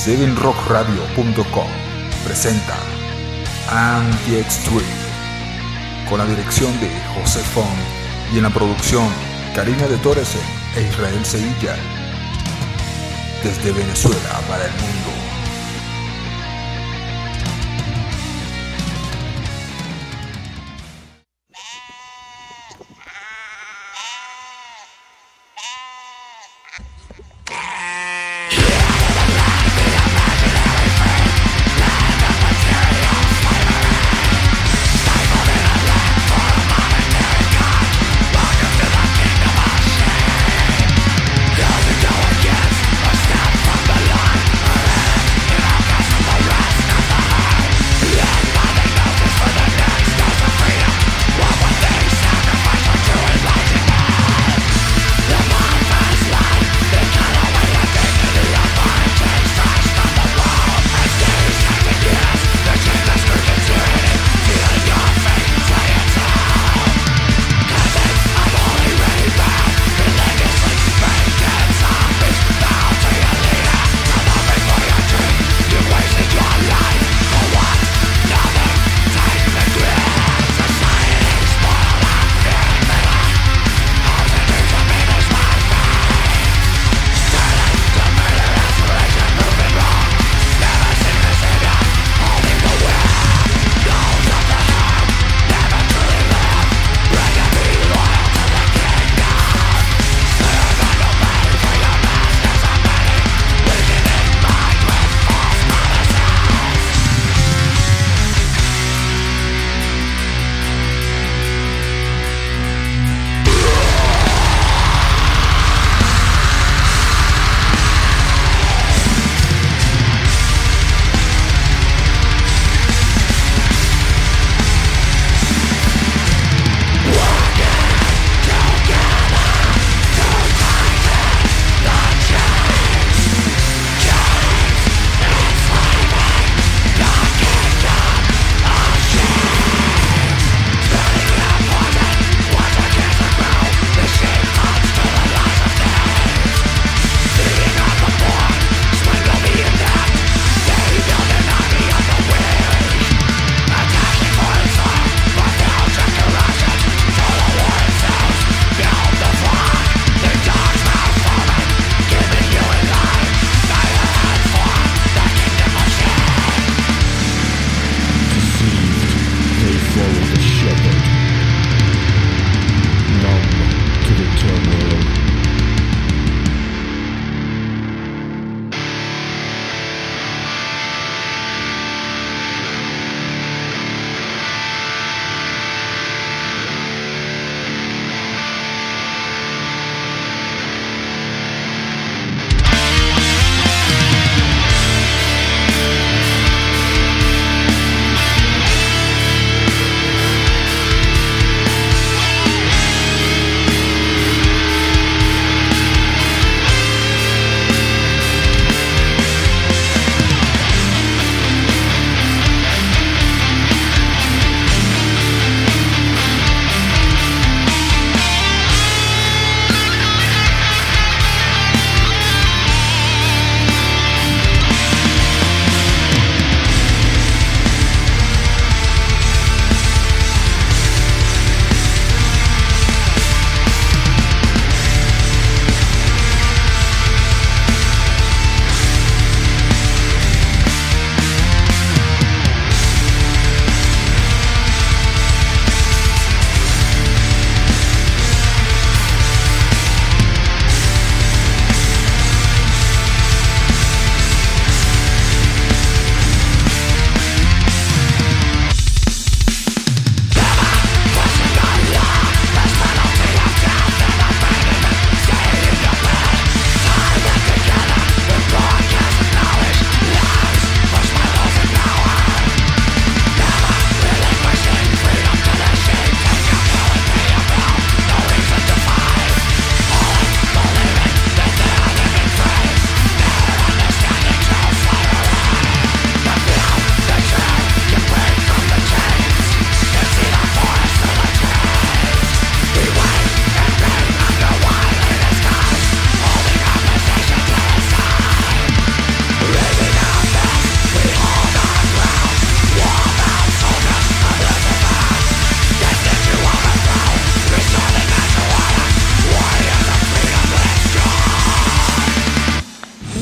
7rockradio.com presenta Anti-Extreme con la dirección de José Font y en la producción Karina de Torres e Israel Sevilla desde Venezuela para el mundo.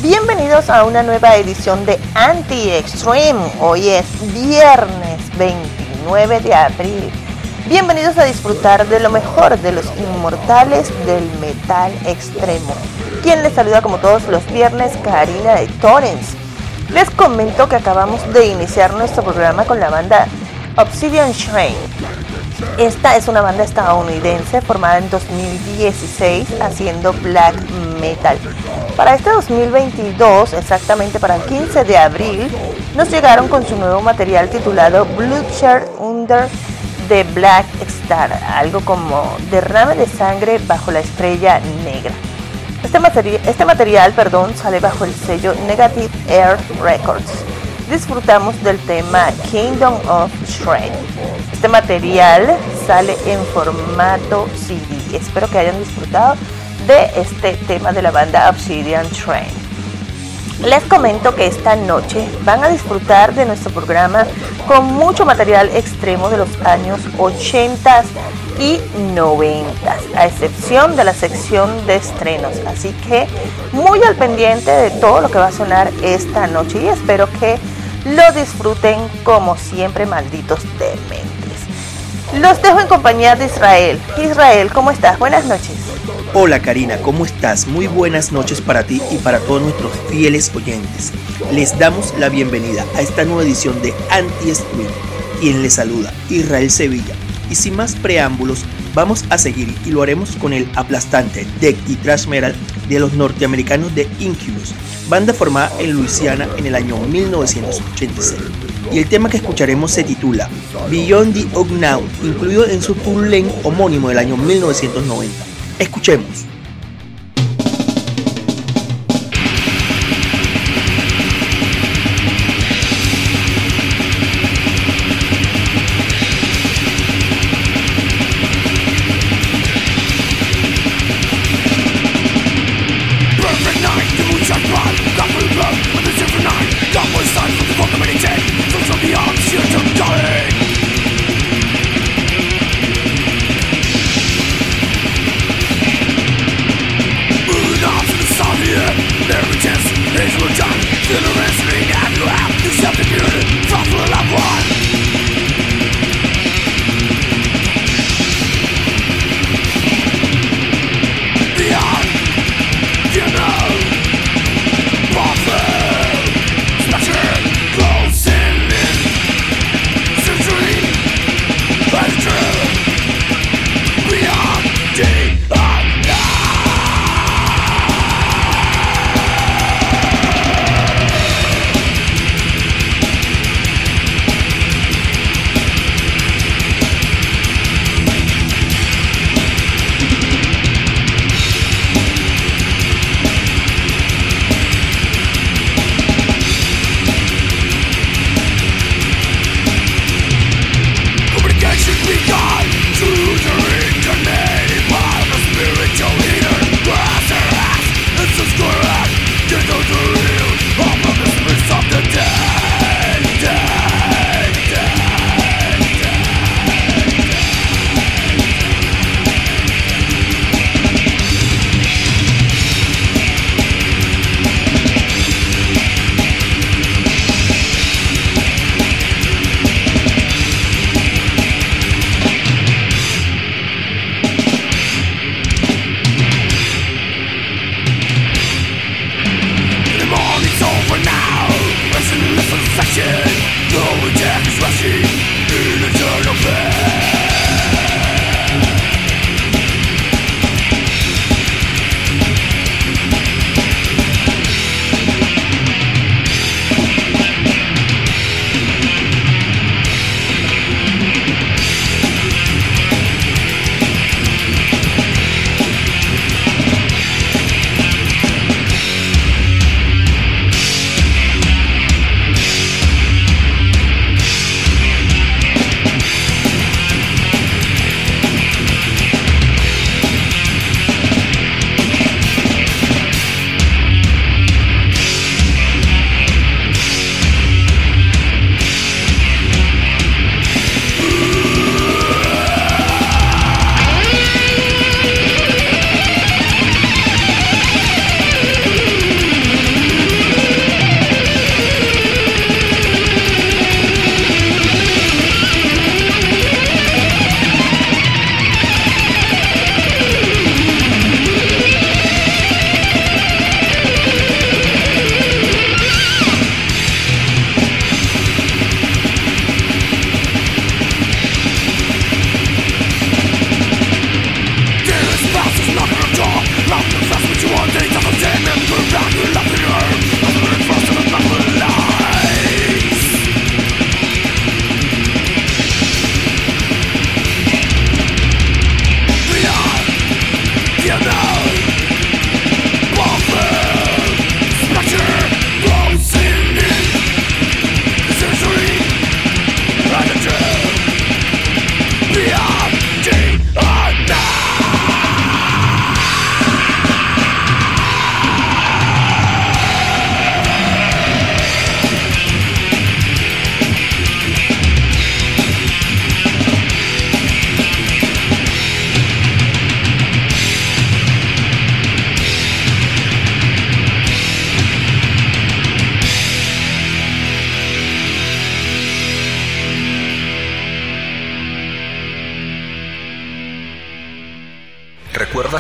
Bienvenidos a una nueva edición de Anti-Extreme. Hoy es viernes 29 de abril. Bienvenidos a disfrutar de lo mejor de los inmortales del metal extremo. Quien les saluda como todos los viernes, Karina de Torrens. Les comento que acabamos de iniciar nuestro programa con la banda Obsidian Shrine. Esta es una banda estadounidense formada en 2016 haciendo black metal. Para este 2022, exactamente para el 15 de abril, nos llegaron con su nuevo material titulado Bloodshed Under the Black Star, algo como derrame de sangre bajo la estrella negra. Este material sale bajo el sello Negative Earth Records. Disfrutamos del tema Kingdom of Shred. Este material sale en formato CD. Espero que hayan disfrutado de este tema de la banda Obsidian Shrine. Les comento que esta noche van a disfrutar de nuestro programa con mucho material extremo de los años 80 y 90, a excepción de la sección de estrenos. Así que muy al pendiente de todo lo que va a sonar esta noche y espero que lo disfruten como siempre, malditos dementes. Los dejo en compañía de Israel. Israel, ¿cómo estás? Buenas noches. Hola Karina, ¿cómo estás? Muy buenas noches para ti y para todos nuestros fieles oyentes. Les damos la bienvenida a esta nueva edición de Anti-Extreme. Quien les saluda, Israel Sevilla. Y sin más preámbulos, vamos a seguir y lo haremos con el aplastante death y thrash metal de los norteamericanos de Incubus, banda formada en Luisiana en el año 1986. Y el tema que escucharemos se titula Beyond the Unknown, incluido en su full length homónimo del año 1990. Escuchemos.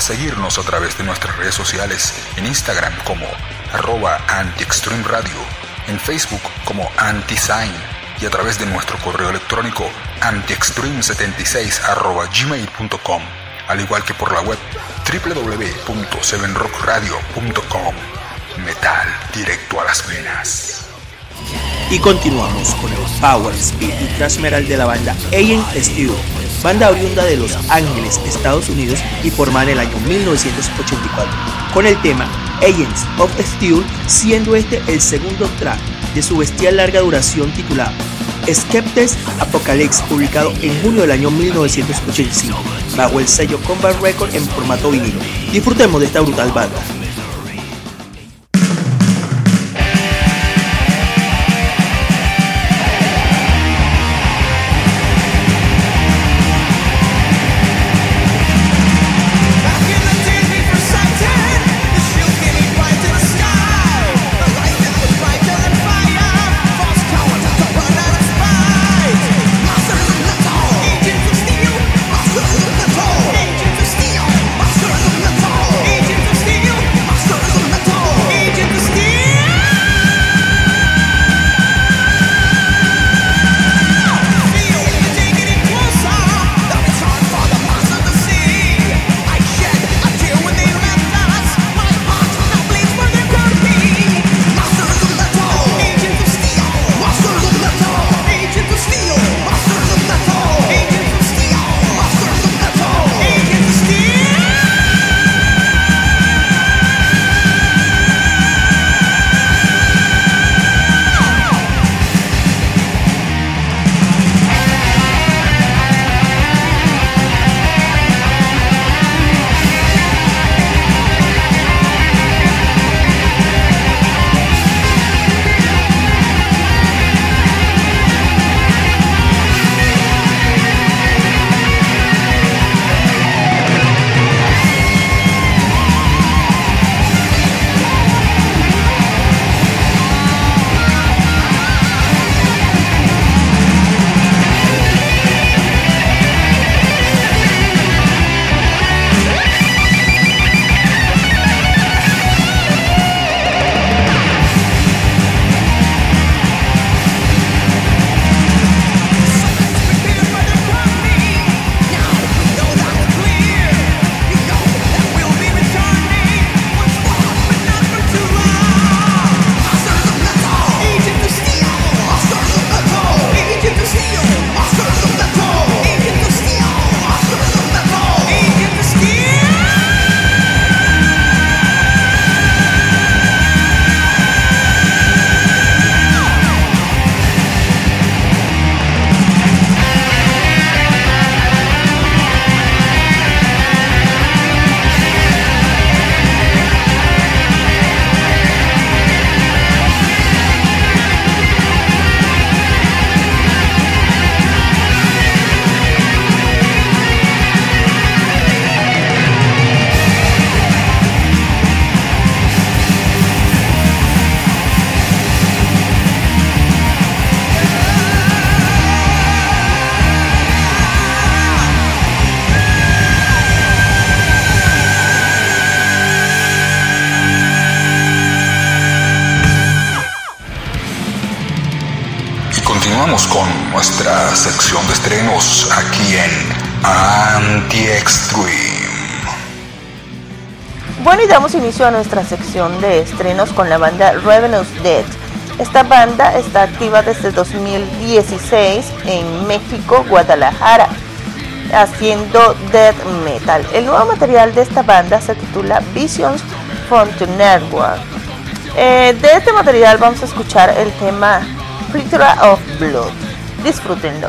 seguirnos a través de nuestras redes sociales en Instagram como @antiextremeradio, en Facebook como antisign y a través de nuestro correo electrónico antiextreme76@gmail.com, al igual que por la web www.7rockradio.com. Metal directo a las venas. Y continuamos con el power speed y thrash metal de la banda Agent Steel, banda oriunda de Los Ángeles, Estados Unidos, y formada en el año 1984, con el tema Agents of Steel, siendo este el segundo track de su bestial larga duración titulado Skeptes Apocalypse, publicado en junio del año 1985 bajo el sello Combat Record en formato vinilo. Disfrutemos de esta brutal banda. Continuamos con nuestra sección de estrenos aquí en Anti-Extreme. Bueno, y damos inicio a nuestra sección de estrenos con la banda Ravenous Dead. Esta banda está activa desde 2016 en México, Guadalajara, haciendo death metal. El nuevo material de esta banda se titula Visions from the Network. De este material vamos a escuchar el tema Plethora of Blood. Disfrútenlo.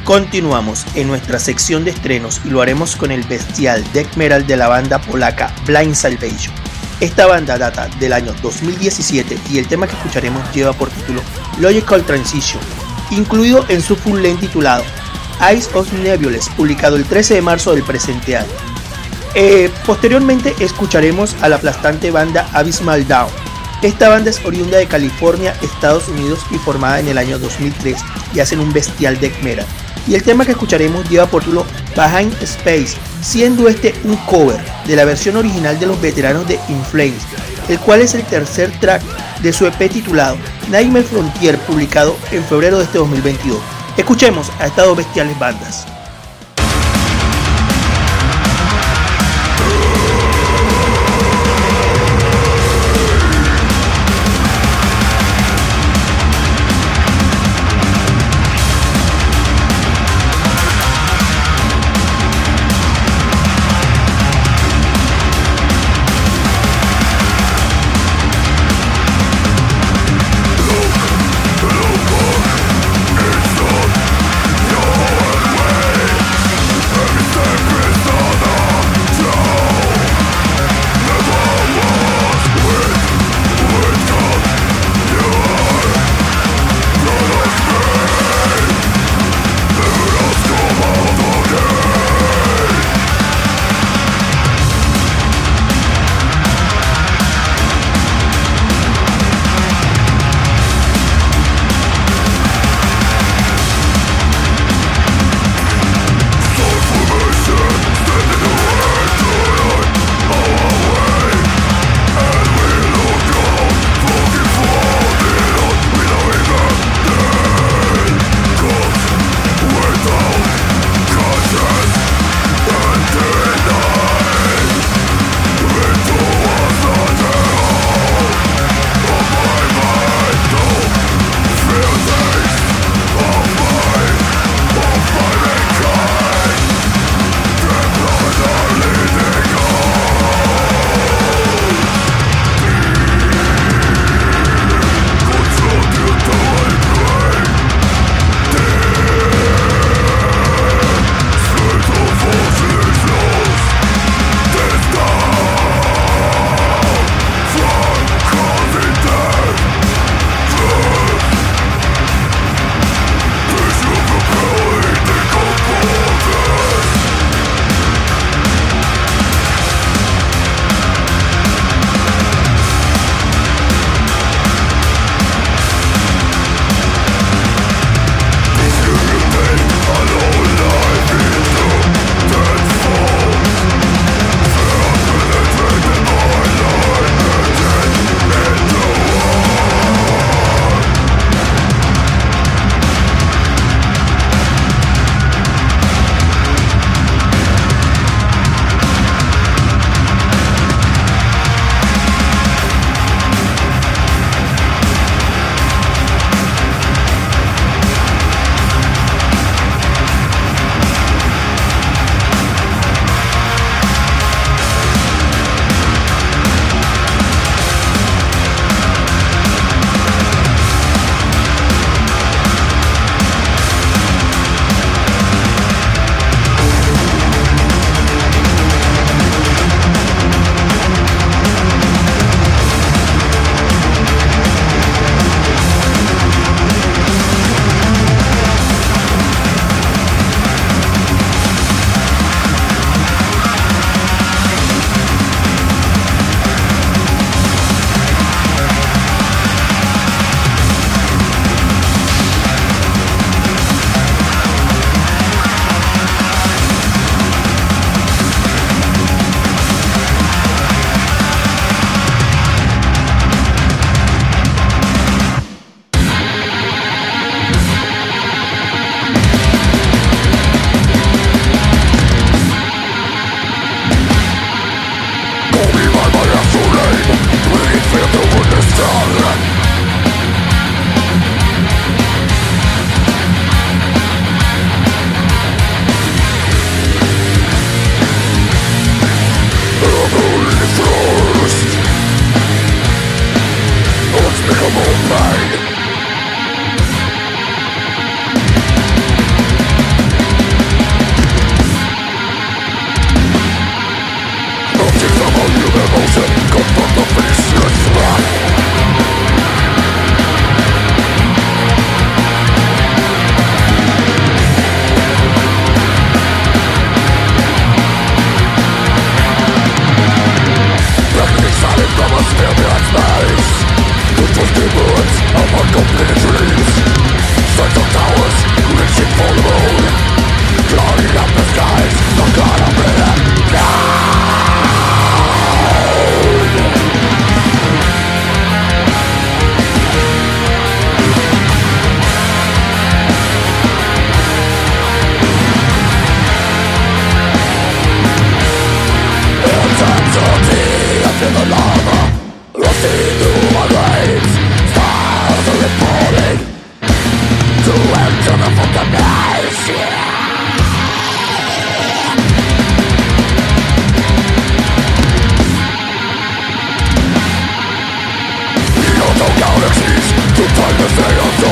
Continuamos en nuestra sección de estrenos y lo haremos con el bestial death metal de la banda polaca Blind Salvation. Esta banda data del año 2017 y el tema que escucharemos lleva por título Logical Transition, incluido en su full length titulado Eyes of Nebulous, publicado el 13 de marzo del presente año. Posteriormente escucharemos a la aplastante banda Abysmal Dawn. Esta banda es oriunda de California, Estados Unidos y formada en el año 2003 y hacen un bestial death metal. Y el tema que escucharemos lleva por título Behind Space, siendo este un cover de la versión original de los veteranos de In Flames, el cual es el tercer track de su EP titulado Nightmare Frontier, publicado en febrero de este 2022. Escuchemos a estas dos bestiales bandas. Way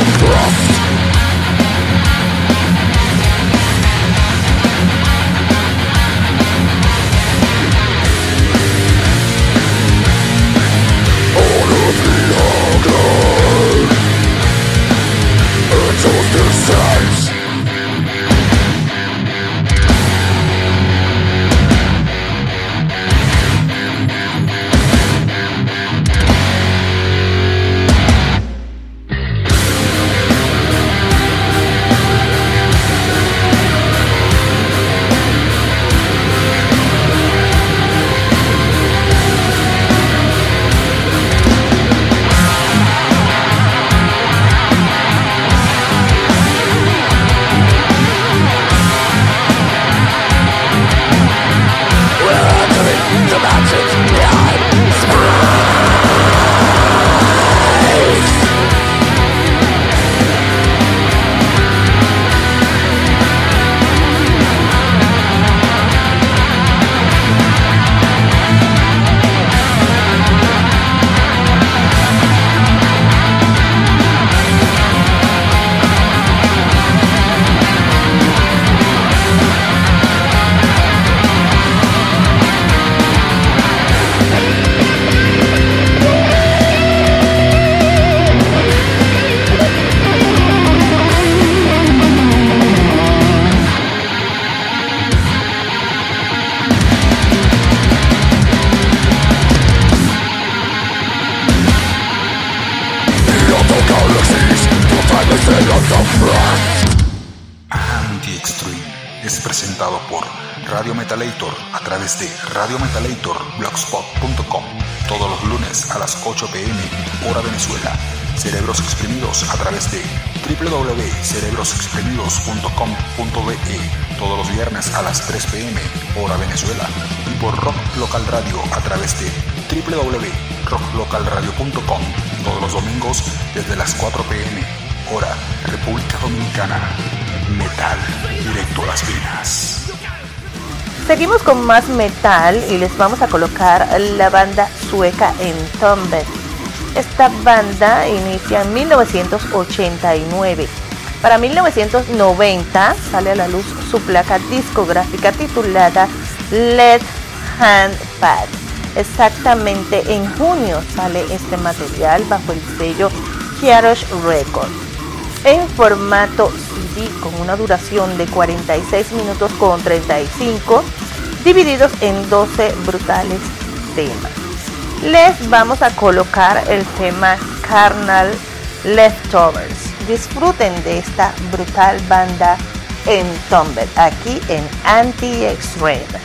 Anti-Extreme es presentado por Radio Metalator a través de radiometalatorblogspot.com todos los lunes a las 8 p.m. hora Venezuela. Cerebros Exprimidos a través de www.cerebrosexprimidos.com.be todos los viernes a las 3 p.m. hora Venezuela, y por Rock Local Radio a través de www.rocklocalradio.com todos los domingos desde las 4 p.m. hora República Dominicana. Metal directo a las venas. Seguimos con más metal y les vamos a colocar la banda sueca Entombed. Esta banda inicia en 1989. Para 1990 sale a la luz su placa discográfica titulada Left Hand Pad. Exactamente en junio sale este material bajo el sello Kieros Records en formato CD con una duración de 46 minutos con 35, divididos en 12 brutales temas. Les vamos a colocar el tema Carnal Leftovers. Disfruten de esta brutal banda Entombed aquí en Anti-Extreme.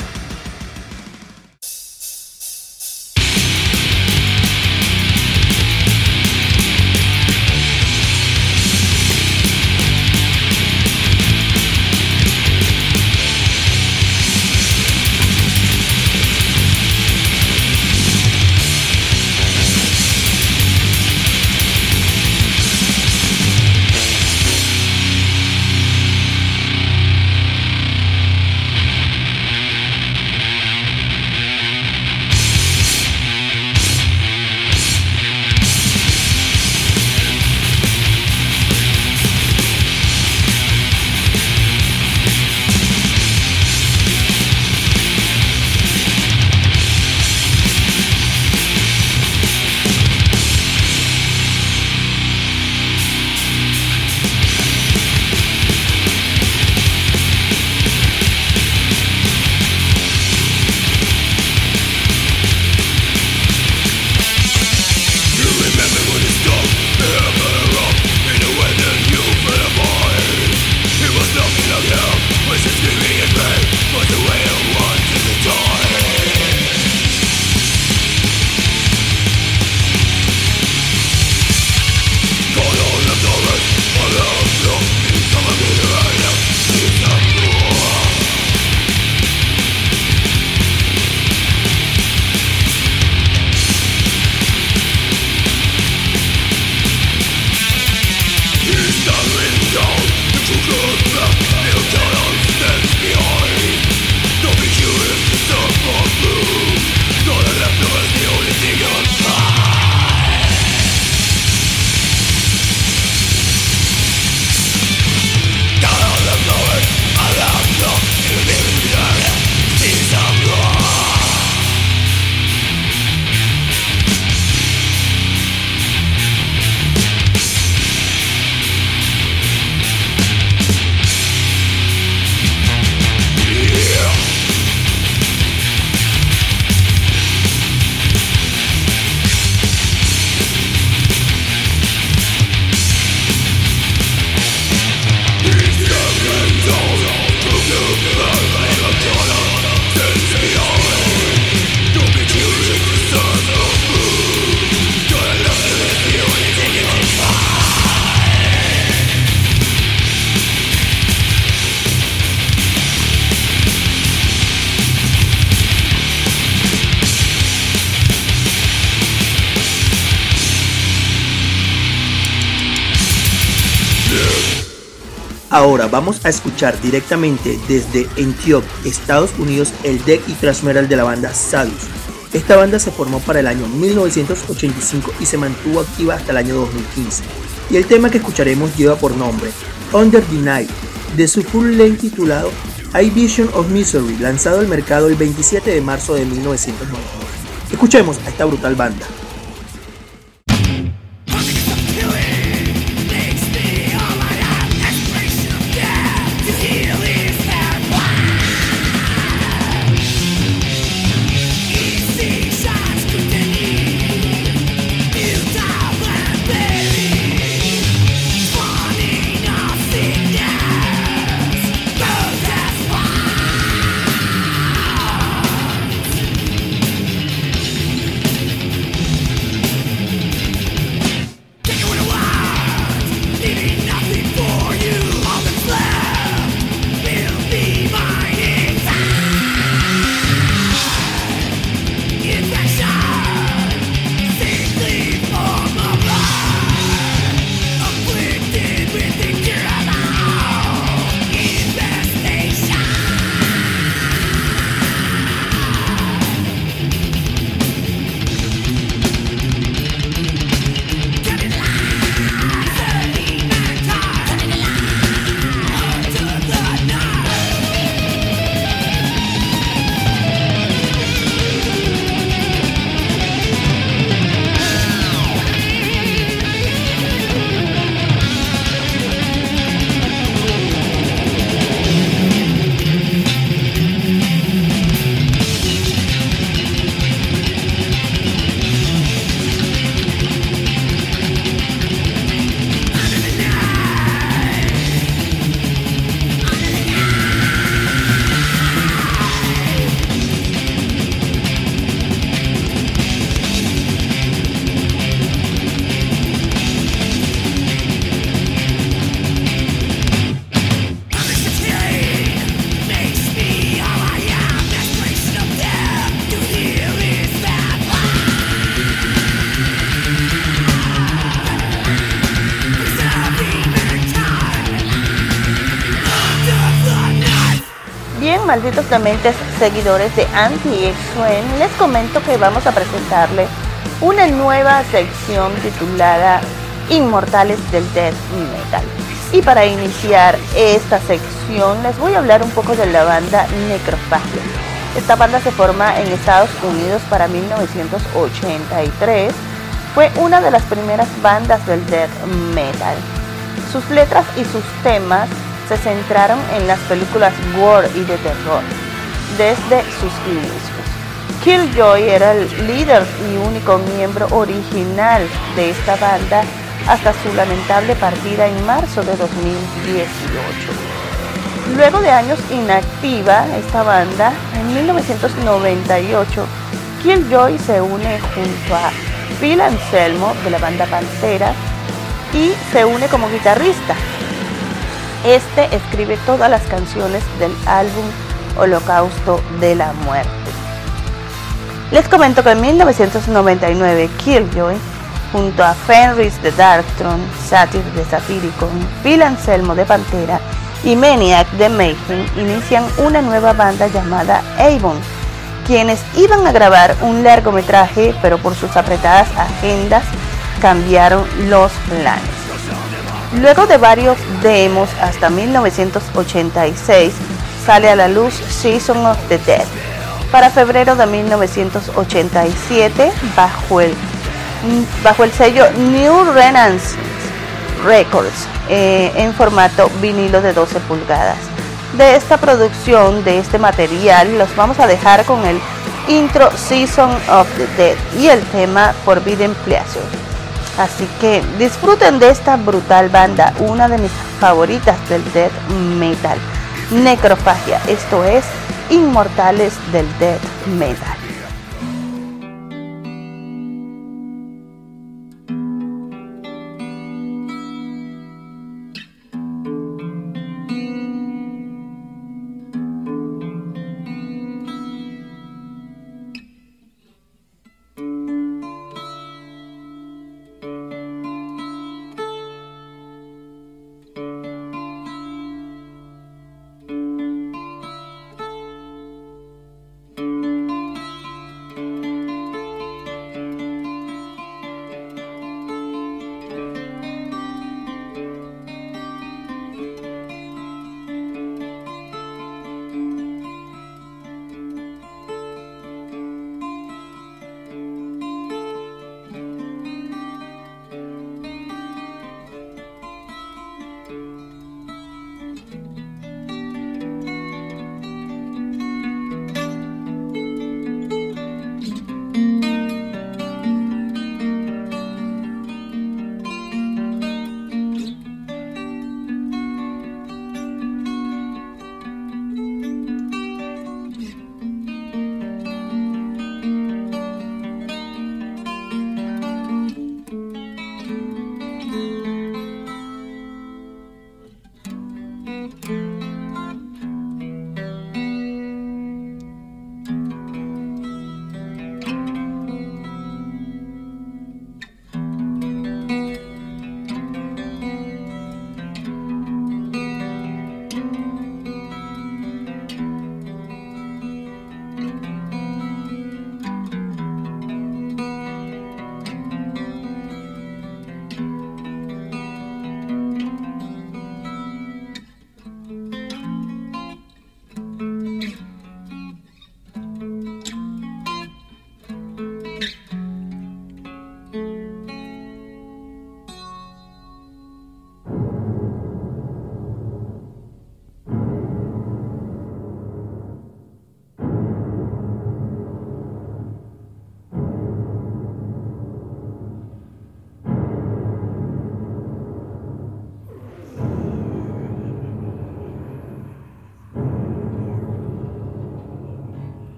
Ahora vamos a escuchar directamente desde Antioch, Estados Unidos, el death y thrash metal de la banda Sadus. Esta banda se formó para el año 1985 y se mantuvo activa hasta el año 2015. Y el tema que escucharemos lleva por nombre Under the Night, de su full length titulado I Vision of Misery, lanzado al mercado el 27 de marzo de 1999. Escuchemos a esta brutal banda. Malditos dementes, seguidores de Anti-Extreme, les comento que vamos a presentarle una nueva sección titulada Inmortales del Death Metal. Y para iniciar esta sección les voy a hablar un poco de la banda Necrofagia. Esta banda se forma en Estados Unidos para 1983. Fue una de las primeras bandas del death metal. Sus letras y sus temas se centraron en las películas gore y de terror desde sus inicios. Killjoy era el líder y único miembro original de esta banda hasta su lamentable partida en marzo de 2018. Luego de años inactiva esta banda, en 1998 Killjoy se une junto a Phil Anselmo de la banda Pantera y se une como guitarrista. Este escribe todas las canciones del álbum Holocausto de la Muerte. Les comento que en 1999 Killjoy, junto a Fenris de Darkthrone, Satyr de Satyricon, Phil Anselmo de Pantera y Maniac de Mayhem, inician una nueva banda llamada Avon, quienes iban a grabar un largometraje, pero por sus apretadas agendas cambiaron los planes. Luego de varios demos, hasta 1986 sale a la luz Season of the Dead. Para febrero de 1987, bajo el sello New Renaissance Records, en formato vinilo de 12 pulgadas. De esta producción, de este material, los vamos a dejar con el intro Season of the Dead y el tema Forbidden Pleasure. Así que disfruten de esta brutal banda, una de mis favoritas del death metal, Necrofagia. Esto es Inmortales del Death Metal.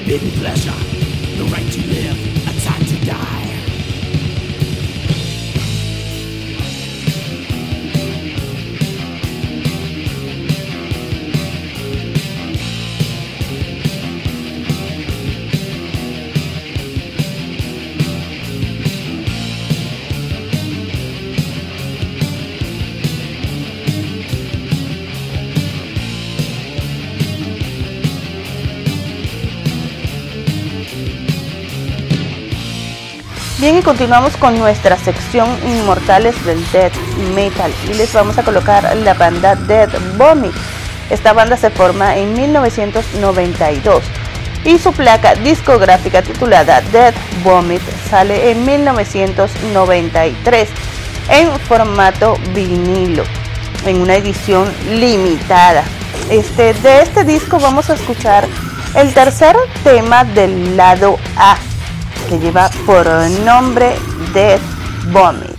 forbidden pleasure, the right to live, a time to die. Bien, y continuamos con nuestra sección Inmortales del Death Metal y les vamos a colocar la banda Death Vomit. Esta banda se forma en 1992 y su placa discográfica titulada Death Vomit sale en 1993 en formato vinilo, en una edición limitada. De este disco vamos a escuchar el tercer tema del lado A, que lleva por nombre Death Vomit.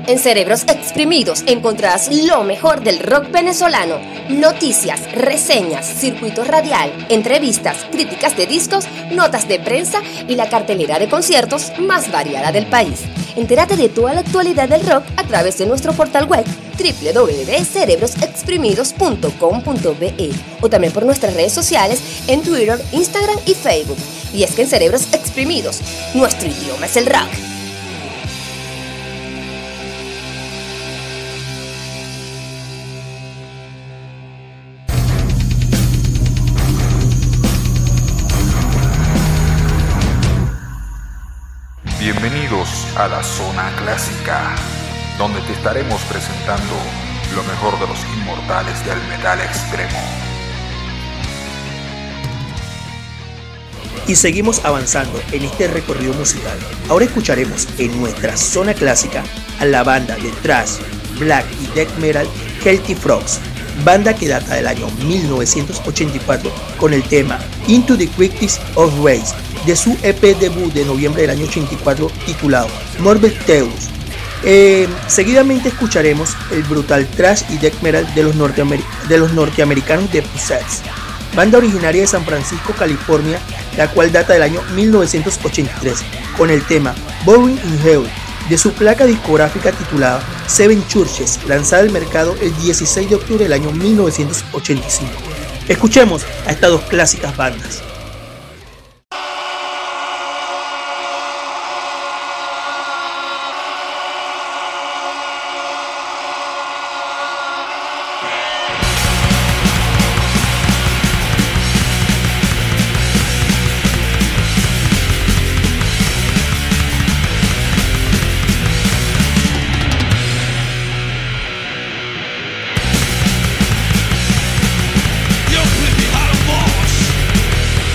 En Cerebros Exprimidos encontrarás lo mejor del rock venezolano, noticias, reseñas, circuito radial, entrevistas, críticas de discos, notas de prensa y la cartelera de conciertos más variada del país. Entérate de toda la actualidad del rock a través de nuestro portal web www.cerebrosexprimidos.com.be o también por nuestras redes sociales en Twitter, Instagram y Facebook. Y es que en Cerebros Exprimidos, nuestro idioma es el rock. Bienvenidos a la Zona Clásica, donde te estaremos presentando lo mejor de los inmortales del metal extremo. Y seguimos avanzando en este recorrido musical. Ahora escucharemos en nuestra Zona Clásica a la banda de thrash, black y death metal Celtic Frogs, banda que data del año 1984 con el tema Into the Quickest of Race de su EP debut de noviembre del año 84 titulado Morbid Tales. Seguidamente escucharemos el brutal thrash y death metal de los norteamericanos de Possessed, banda originaria de San Francisco, California, la cual data del año 1983 con el tema Boring in Hell de su placa discográfica titulada Seven Churches, lanzada al mercado el 16 de octubre del año 1985. Escuchemos a estas dos clásicas bandas. You put me out of wash.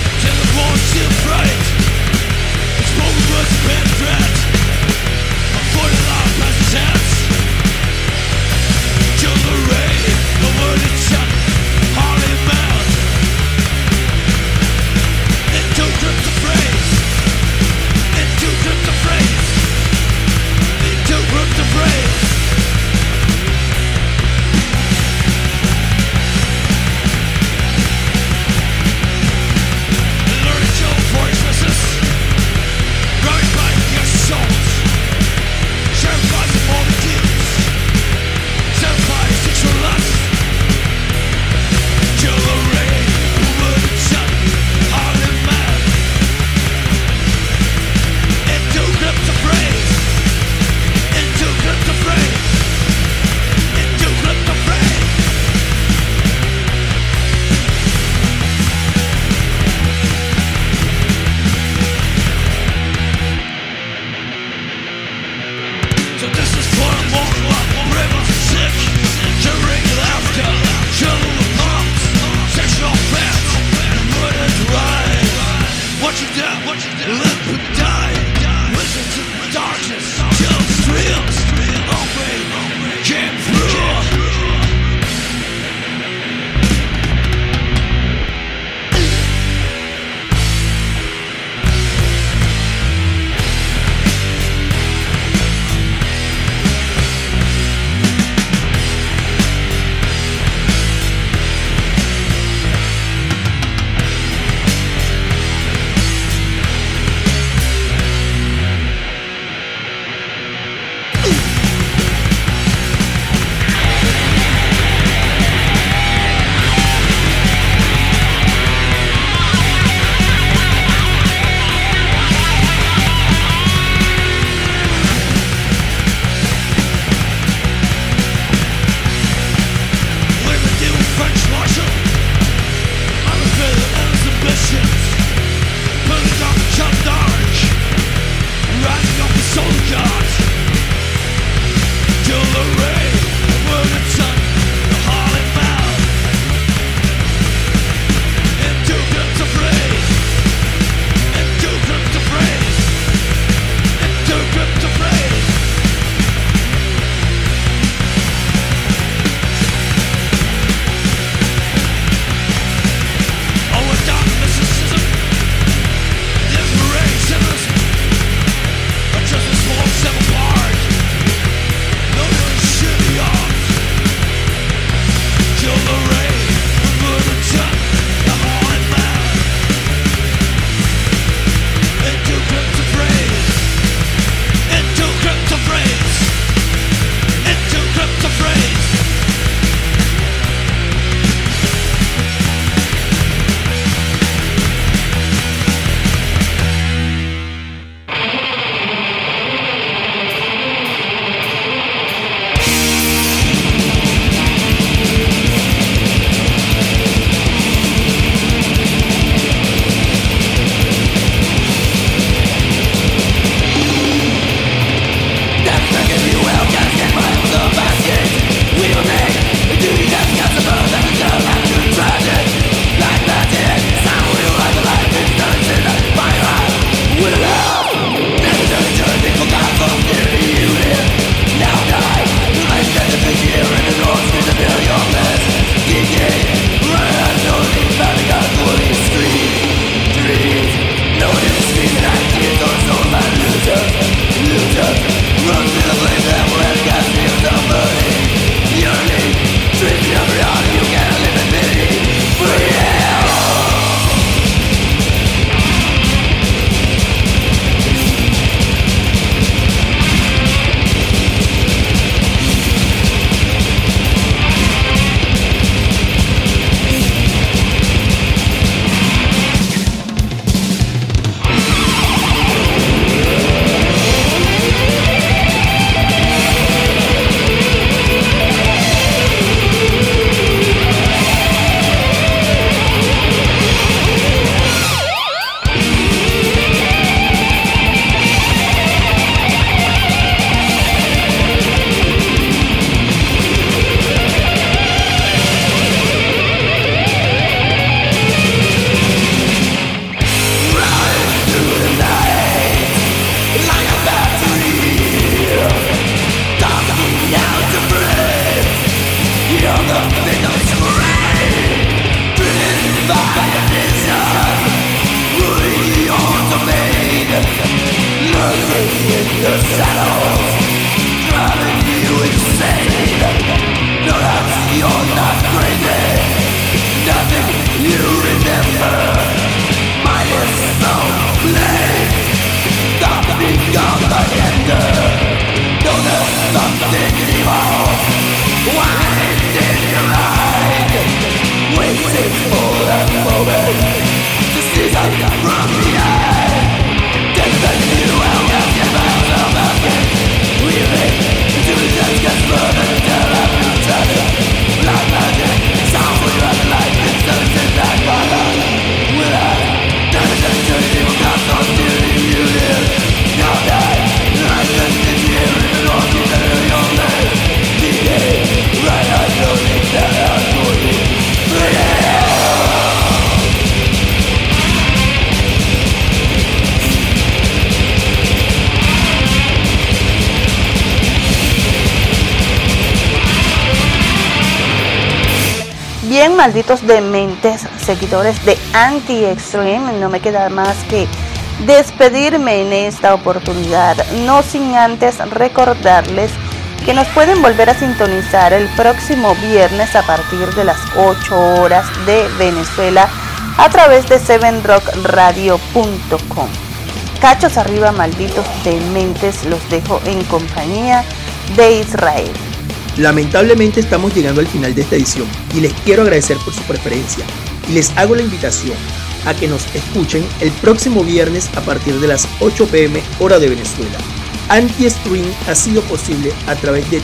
Bien, malditos dementes, seguidores de Anti-Extreme, no me queda más que despedirme en esta oportunidad, no sin antes recordarles que nos pueden volver a sintonizar el próximo viernes a partir de las 8 horas de Venezuela a través de 7rockradio.com. Cachos arriba, malditos dementes, los dejo en compañía de Israel. Lamentablemente estamos llegando al final de esta edición y les quiero agradecer por su preferencia y les hago la invitación a que nos escuchen el próximo viernes a partir de las 8 p.m. hora de Venezuela. Anti-Stream ha sido posible a través de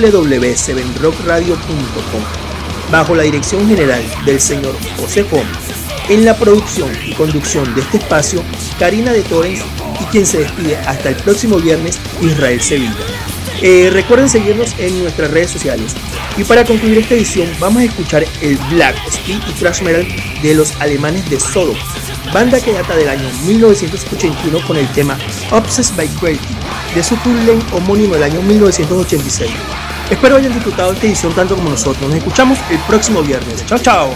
www.7rockradio.com bajo la dirección general del señor José Fon. En la producción y conducción de este espacio, Karina de Torres, y quien se despide hasta el próximo viernes, Israel Sevilla. Recuerden seguirnos en nuestras redes sociales. Y para concluir esta edición vamos a escuchar el black, speed y thrash metal de los alemanes de Sodom, banda que data del año 1981 con el tema Obsessed by Gravity de su full length homónimo del año 1986. Espero hayan disfrutado esta edición tanto como nosotros. Nos escuchamos el próximo viernes. Chao, chao.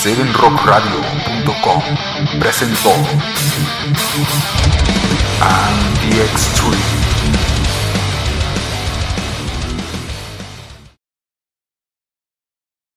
7rockradio.com presentó Anti-Extreme.